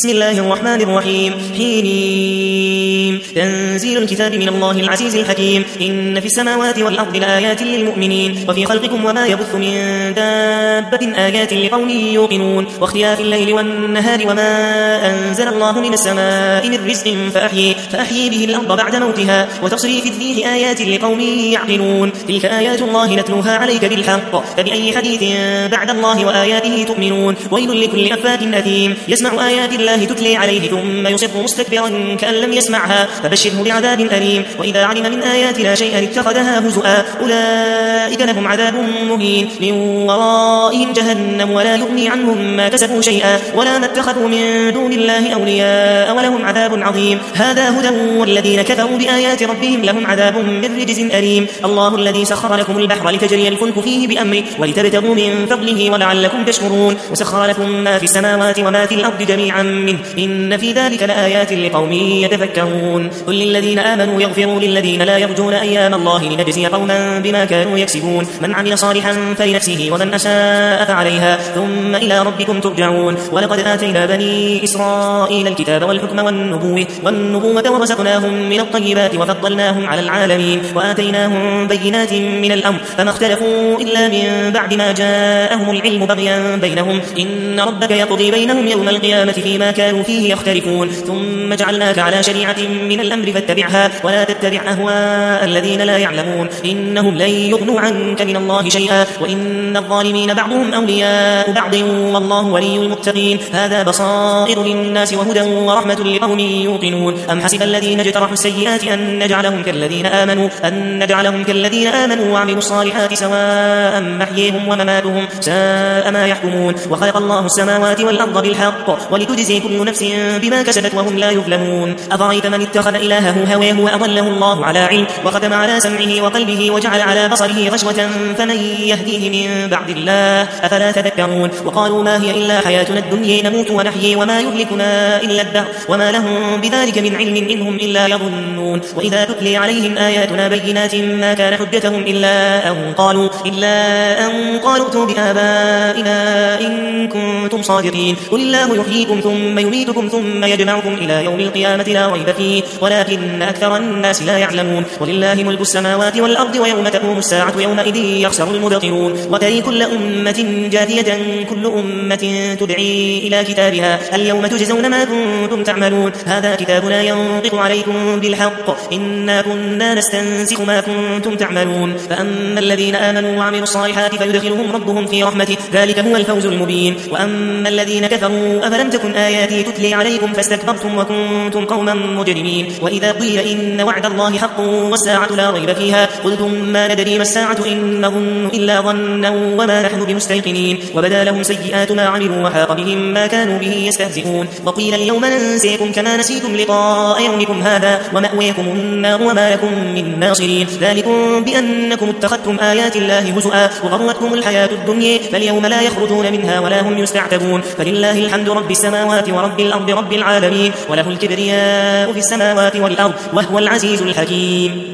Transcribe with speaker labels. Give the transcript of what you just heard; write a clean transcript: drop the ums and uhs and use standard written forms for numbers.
Speaker 1: بسم الله الرحمن الرحيم حميم تنزيل الكتاب من الله العزيز الحكيم إن في السماوات والأرض لآيات للمؤمنين وفي خلقكم وما يبث من دابة آيات لقوم يوقنون واختلاف الليل والنهار وما أنزل الله من السماء من رزق فأحيي به الأرض بعد موتها وتصريف الريح آيات لقوم يعقلون تلك آيات الله نتلوها عليك بالحق فبأي حديث بعد الله وآياته تؤمنون ويل لكل أفاك أثيم يسمع آيات الله تتلي عليه ثم يصر مستكبرا كأن لم يسمعها فبشره بعذاب أليم وإذا علم من آياتنا شيئا اتخذها هزؤا أولئك لهم عذاب مهين من ورائهم جهنم ولا يغني عنهم ما كسبوا شيئا ولا ما اتخذوا من دون الله أولياء ولهم عذاب عظيم هذا هدى والذين كفروا بآيات ربهم لهم عذاب من رجز أليم الله الذي سخر لكم البحر لتجري الفلك فيه بأمره ولتبتغوا من فضله ولعلكم تشكرون وسخر لكم ما في السماوات وما في الأرض جميعا منه إن في ذلك لآيات لقوم يتفكرون قل للذين آمنوا يغفروا للذين لا يرجون أيام الله لنجزي قوما بما كانوا يكسبون من عمل صالحا فلنفسه ومن أساء فعليها ثم إلى ربكم ترجعون ولقد آتينا بني إسرائيل الكتاب والحكم والنبوة ورزقناهم من الطيبات وفضلناهم على العالمين وآتيناهم بينات من الأمر فما اختلفوا إلا من بعد ما جاءهم العلم بغيا بينهم إن ربك يقضي بينهم يوم القيامة فيما كانوا فيه يختلفون ثم جعلناك على شريعة من الأمر فاتبعها ولا تتبع أهواء الذين لا يعلمون إنهم لن يغنوا عنك من الله شيئا وإن الظالمين بعضهم أولياء بعض والله ولي المتقين هذا بصائر للناس وهدى ورحمة لقوم يوقنون أم حسب الذين اجترحوا السيئات أن نجعلهم كالذين آمنوا وعملوا الصالحات سواء محييهم ومماتهم ساء ما يحكمون وخلق الله السماوات والأرض بالحق ولتجزي كل نفس بما كسبت وهم لا يظلمون أفرأيت من اتخذ إلهه هواه وأضله الله على علم وختم على سمعه وقلبه وجعل على بصره غشوة فمن يهديه من بعد الله أفلا تذكرون وقالوا ما هي إلا حياتنا الدنيا نموت ونحيي وما يهلكنا إلا الدهر وما لهم بذلك من علم إنهم إلا يظنون وإذا تتلي عليهم آياتنا بينات ما كان حجتهم إلا أن قالوا ائتوا بآبائنا إن كنتم صادقين قل الله يحييكم ثم يميتكم ثم يجمعكم إلى يوم القيامة لا ريب فيه ولكن أكثر الناس لا يعلمون ولله ملك السماوات والأرض ويوم تقوم الساعة يومئذ يخسر المبطلون وترى كل أمة جاثية كل أمة تدعي إلى كتابها اليوم تجزون ما كنتم تعملون هذا كتابنا ينطق عليكم بالحق إنا كنا نستنسخ ما كنتم تعملون فأما الذين آمنوا وعملوا الصالحات فيدخلهم ربهم في رحمته ذلك هو الفوز المبين وأما الذين كفروا أفلم تكن آياتي تتلي عليكم فاستكبرتم وكنتم قوما مجرمين وإذا قيل إن وعد الله حق والساعة لا ريب فيها قلتم ما ندري ما الساعة إن نظن إلا ظنا وما نحن بمستيقنين وبدا لهم سيئات ما عملوا وحاق بهم ما كانوا به يستهزئون وقيل اليوم ننسيكم كما نسيتم لقاء يومكم هذا ومأويكم النار وما لكم من ناصرين ذلكم بأنكم اتخذتم آيات الله هزؤا وغرتكم الحياة الدنيا فاليوم لا يخرجون منها ولا هم يستعتبون فلله الحمد رب السماوات ورب الأرض رب العالمين وله الكبرياء في السماوات والأرض وهو العزيز الحكيم